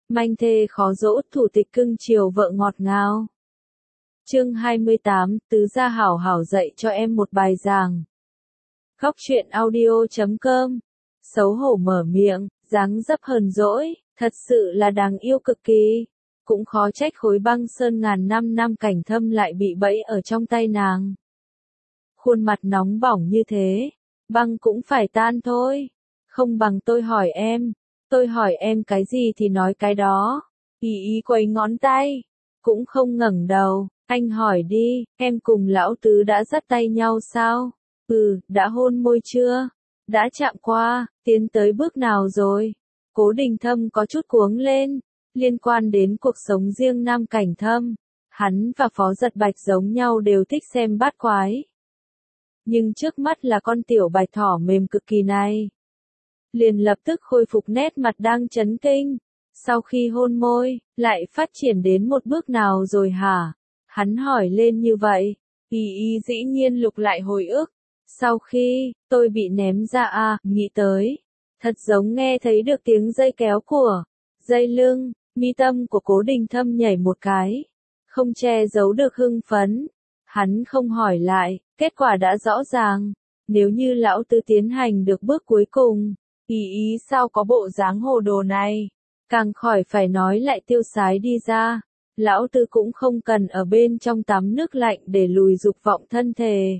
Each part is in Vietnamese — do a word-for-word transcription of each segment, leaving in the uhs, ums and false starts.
Manh thê khó dỗ, thủ tịch cưng chiều vợ ngọt ngào. Chương hai mươi tám, tứ gia hảo hảo dạy cho em một bài giảng. Góc truyện audio chấm com. Xấu hổ mở miệng, dáng dấp hờn dỗi, thật sự là đáng yêu cực kỳ. Cũng khó trách khối băng sơn ngàn năm Nam Cảnh Thâm lại bị bẫy ở trong tay nàng. Khuôn mặt nóng bỏng như thế, băng cũng phải tan thôi. Không bằng tôi hỏi em, tôi hỏi em cái gì thì nói cái đó. Ý ý quấy ngón tay, cũng không ngẩng đầu. Anh hỏi đi, em cùng lão tứ đã dắt tay nhau sao? Ừ, đã hôn môi chưa? Đã chạm qua, tiến tới bước nào rồi? Cố Đình Thâm có chút cuống lên, liên quan đến cuộc sống riêng Nam Cảnh Thâm. Hắn và Phó Giật Bạch giống nhau đều thích xem bát quái. Nhưng trước mắt là con tiểu bạch thỏ mềm cực kỳ này. Liền lập tức khôi phục nét mặt đang chấn kinh. Sau khi hôn môi, lại phát triển đến một bước nào rồi hả? Hắn hỏi lên như vậy, ý ý dĩ nhiên lục lại hồi ức. Sau khi, tôi bị ném ra à, nghĩ tới. Thật giống nghe thấy được tiếng dây kéo của, dây lưng, mi tâm của Cố Đình Thâm nhảy một cái. Không che giấu được hưng phấn. Hắn không hỏi lại, kết quả đã rõ ràng. Nếu như lão tứ tiến hành được bước cuối cùng, ý ý sao có bộ dáng hồ đồ này. Càng khỏi phải nói lại tiêu sái đi ra. Lão tư cũng không cần ở bên trong tắm nước lạnh để lùi dục vọng thân thể.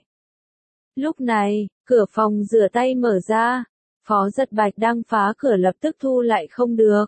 Lúc này, cửa phòng rửa tay mở ra. Phó Giật Bạch đang phá cửa lập tức thu lại không được.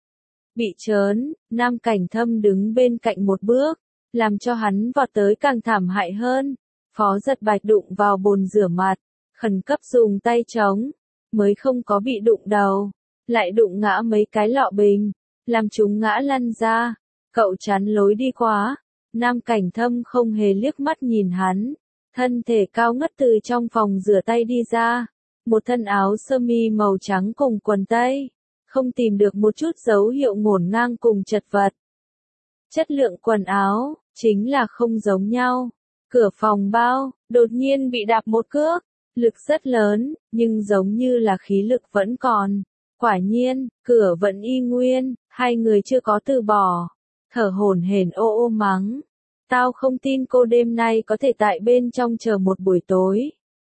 Bị trớn, Nam Cảnh Thâm đứng bên cạnh một bước, làm cho hắn vọt tới càng thảm hại hơn. Phó Giật Bạch đụng vào bồn rửa mặt, khẩn cấp dùng tay chống, mới không có bị đụng đầu, lại đụng ngã mấy cái lọ bình, làm chúng ngã lăn ra. Cậu chắn lối đi quá. Nam Cảnh Thâm không hề liếc mắt nhìn hắn. Thân thể cao ngất từ trong phòng rửa tay đi ra. Một thân áo sơ mi màu trắng cùng quần tây. Không tìm được một chút dấu hiệu ngổn ngang cùng chật vật. Chất lượng quần áo, chính là không giống nhau. Cửa phòng bao, đột nhiên bị đạp một cước. Lực rất lớn, nhưng giống như là khí lực vẫn còn. Quả nhiên, cửa vẫn y nguyên, hai người chưa có từ bỏ. Thở hổn hển ô ô mắng. Tao không tin cô đêm nay có thể tại bên trong chờ một buổi tối.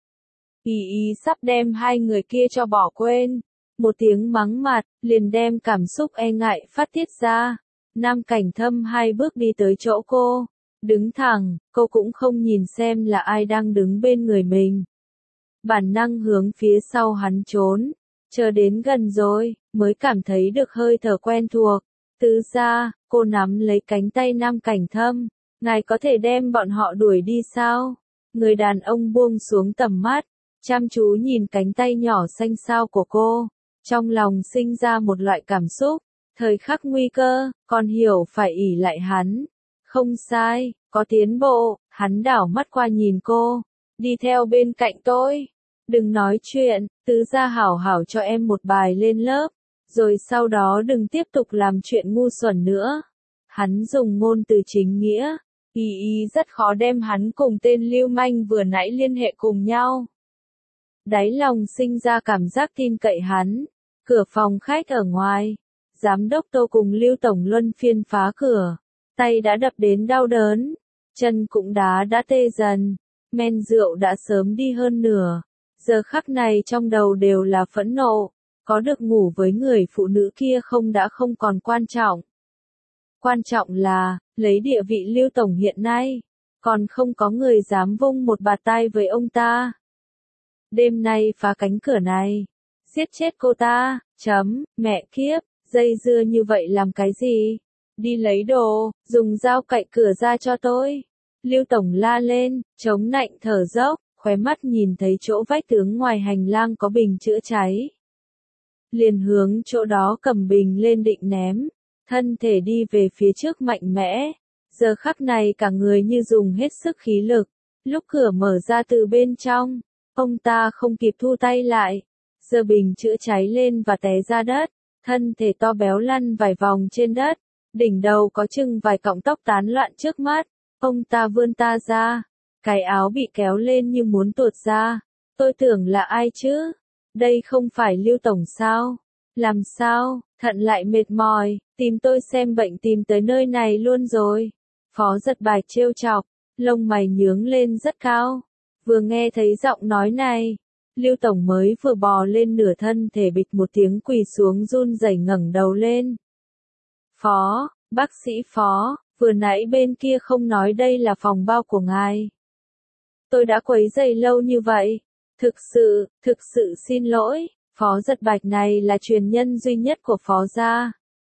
Ý ý sắp đem hai người kia cho bỏ quên. Một tiếng mắng mặt, liền đem cảm xúc e ngại phát tiết ra. Nam Cảnh Thâm hai bước đi tới chỗ cô. Đứng thẳng, cô cũng không nhìn xem là ai đang đứng bên người mình. Bản năng hướng phía sau hắn trốn. Chờ đến gần rồi, mới cảm thấy được hơi thở quen thuộc. Tứ gia, cô nắm lấy cánh tay Nam Cảnh Thâm. Ngài có thể đem bọn họ đuổi đi sao? Người đàn ông buông xuống tầm mắt, chăm chú nhìn cánh tay nhỏ xanh xao của cô. Trong lòng sinh ra một loại cảm xúc. Thời khắc nguy cơ, còn hiểu phải ỷ lại hắn. Không sai, có tiến bộ. Hắn đảo mắt qua nhìn cô. Đi theo bên cạnh tôi. Đừng nói chuyện, tứ gia hảo hảo cho em một bài lên lớp. Rồi sau đó đừng tiếp tục làm chuyện ngu xuẩn nữa. Hắn dùng ngôn từ chính nghĩa. Ý ý rất khó đem hắn cùng tên lưu manh vừa nãy liên hệ cùng nhau. Đáy lòng sinh ra cảm giác tin cậy hắn. Cửa phòng khách ở ngoài. Giám đốc Tô cùng Lưu Tổng luân phiên phá cửa. Tay đã đập đến đau đớn. Chân cũng đá đã tê dần. Men rượu đã sớm đi hơn nửa. Giờ khắc này trong đầu đều là phẫn nộ. Có được ngủ với người phụ nữ kia không đã không còn quan trọng. Quan trọng là, lấy địa vị Lưu Tổng hiện nay, còn không có người dám vung một bạt tai với ông ta. Đêm nay phá cánh cửa này, giết chết cô ta, chấm, mẹ kiếp, dây dưa như vậy làm cái gì? Đi lấy đồ, dùng dao cạy cửa ra cho tôi. Lưu Tổng la lên, chống nạnh thở dốc, khóe mắt nhìn thấy chỗ vách tường ngoài hành lang có bình chữa cháy. Liền hướng chỗ đó cầm bình lên định ném, thân thể đi về phía trước mạnh mẽ. Giờ khắc này cả người như dùng hết sức khí lực. Lúc cửa mở ra từ bên trong, ông ta không kịp thu tay lại. Giơ bình chữa cháy lên và té ra đất, thân thể to béo lăn vài vòng trên đất. Đỉnh đầu có chừng vài cọng tóc tán loạn trước mắt. Ông ta vươn ta ra, cái áo bị kéo lên như muốn tuột ra. Tôi tưởng là ai chứ? Đây không phải Lưu Tổng sao? Làm sao? Thận lại mệt mỏi, Tìm tôi xem bệnh tìm tới nơi này luôn rồi. Phó Giật Bạch trêu chọc, lông mày nhướng lên rất cao. Vừa nghe thấy giọng nói này, Lưu Tổng mới vừa bò lên nửa thân thể bịch một tiếng quỳ xuống run rẩy ngẩng đầu lên. Phó, bác sĩ Phó, vừa nãy bên kia không nói đây là phòng bao của ngài. Tôi đã quấy rầy lâu như vậy. Thực sự, thực sự xin lỗi, Phó Giật Bạch này là truyền nhân duy nhất của Phó gia.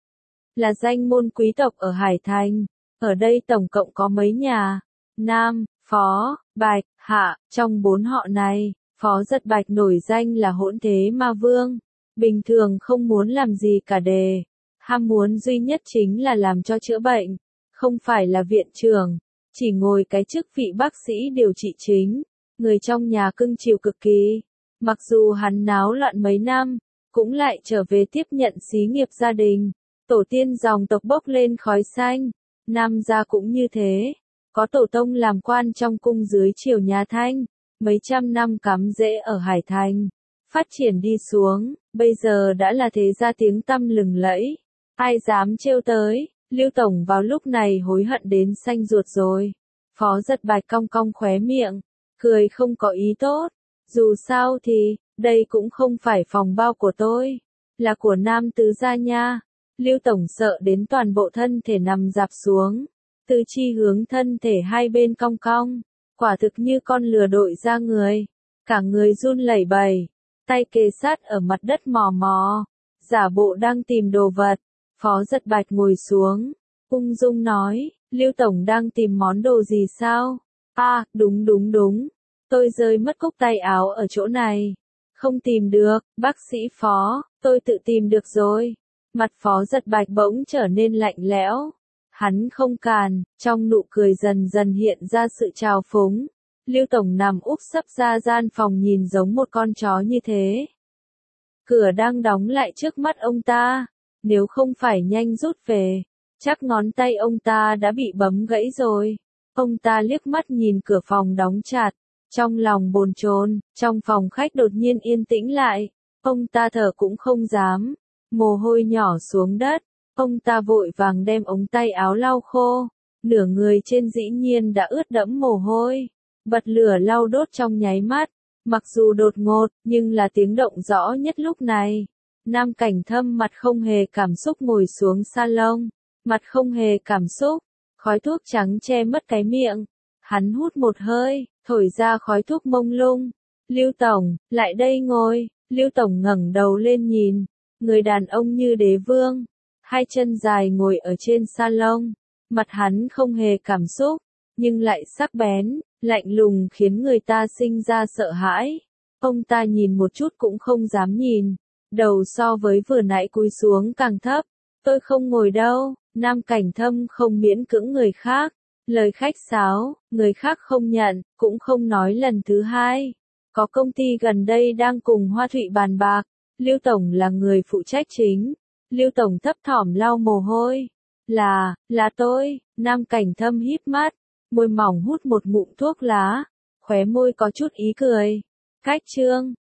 Là danh môn quý tộc ở Hải Thành. Ở đây tổng cộng có mấy nhà. Nam, Phó, Bạch, Hạ, trong bốn họ này, Phó Giật Bạch nổi danh là hỗn thế ma vương. Bình thường không muốn làm gì cả đề. Ham muốn duy nhất chính là làm cho chữa bệnh. Không phải là viện trưởng. Chỉ ngồi cái chức vị bác sĩ điều trị chính. Người trong nhà cưng chiều cực kỳ. Mặc dù hắn náo loạn mấy năm, cũng lại trở về tiếp nhận xí nghiệp gia đình. Tổ tiên dòng tộc bốc lên khói xanh. Nam gia cũng như thế. Có tổ tông làm quan trong cung dưới triều nhà Thanh. Mấy trăm năm cắm rễ ở Hải Thành. Phát triển đi xuống, bây giờ đã là thế gia tiếng tăm lừng lẫy. Ai dám trêu tới, Lưu Tổng vào lúc này hối hận đến xanh ruột rồi. Phó Giật Bạch cong cong khóe miệng, cười không có ý tốt. Dù sao thì, đây cũng không phải phòng bao của tôi, là của Nam tứ gia nha. Lưu Tổng sợ đến toàn bộ thân thể nằm dạp xuống, tứ chi hướng thân thể hai bên cong cong, quả thực như con lừa đội ra người, cả người run lẩy bẩy, tay kề sát ở mặt đất mò mò, giả bộ đang tìm đồ vật. Phó Giật Bạch ngồi xuống, ung dung nói, Lưu Tổng đang tìm món đồ gì sao? À, đúng đúng đúng, tôi rơi mất cúc tay áo ở chỗ này. Không tìm được, bác sĩ Phó, tôi tự tìm được rồi. Mặt Phó Giật Bạch bỗng trở nên lạnh lẽo. Hắn không càn, trong nụ cười dần dần hiện ra sự trào phúng. Lưu Tổng nằm úp sấp ra gian phòng nhìn giống một con chó như thế. Cửa đang đóng lại trước mắt ông ta. Nếu không phải nhanh rút về, chắc ngón tay ông ta đã bị bấm gãy rồi. Ông ta liếc mắt nhìn cửa phòng đóng chặt. Trong lòng bồn chồn, trong phòng khách đột nhiên yên tĩnh lại. Ông ta thở cũng không dám. Mồ hôi nhỏ xuống đất. Ông ta vội vàng đem ống tay áo lau khô. Nửa người trên dĩ nhiên đã ướt đẫm mồ hôi. Bật lửa lau đốt trong nháy mắt. Mặc dù đột ngột, nhưng là tiếng động rõ nhất lúc này. Nam Cảnh Thâm mặt không hề cảm xúc ngồi xuống salon. Mặt không hề cảm xúc. Khói thuốc trắng che mất cái miệng. Hắn hút một hơi, thổi ra khói thuốc mông lung. Lưu Tổng, lại đây ngồi. Lưu Tổng ngẩng đầu lên nhìn. Người đàn ông như đế vương. Hai chân dài ngồi ở trên salon. Mặt hắn không hề cảm xúc, nhưng lại sắc bén, lạnh lùng khiến người ta sinh ra sợ hãi. Ông ta nhìn một chút cũng không dám nhìn. Đầu so với vừa nãy cúi xuống càng thấp. Tôi không ngồi đâu. Nam Cảnh Thâm không miễn cưỡng người khác. Lời khách sáo, người khác không nhận, cũng không nói lần thứ hai. Có công ty gần đây đang cùng Hoa Thụy bàn bạc. Lưu Tổng là người phụ trách chính. Lưu Tổng thấp thỏm lau mồ hôi. Là, là tôi. Nam Cảnh Thâm híp mắt. Môi mỏng hút một ngụm thuốc lá. Khóe môi có chút ý cười. Cách trương,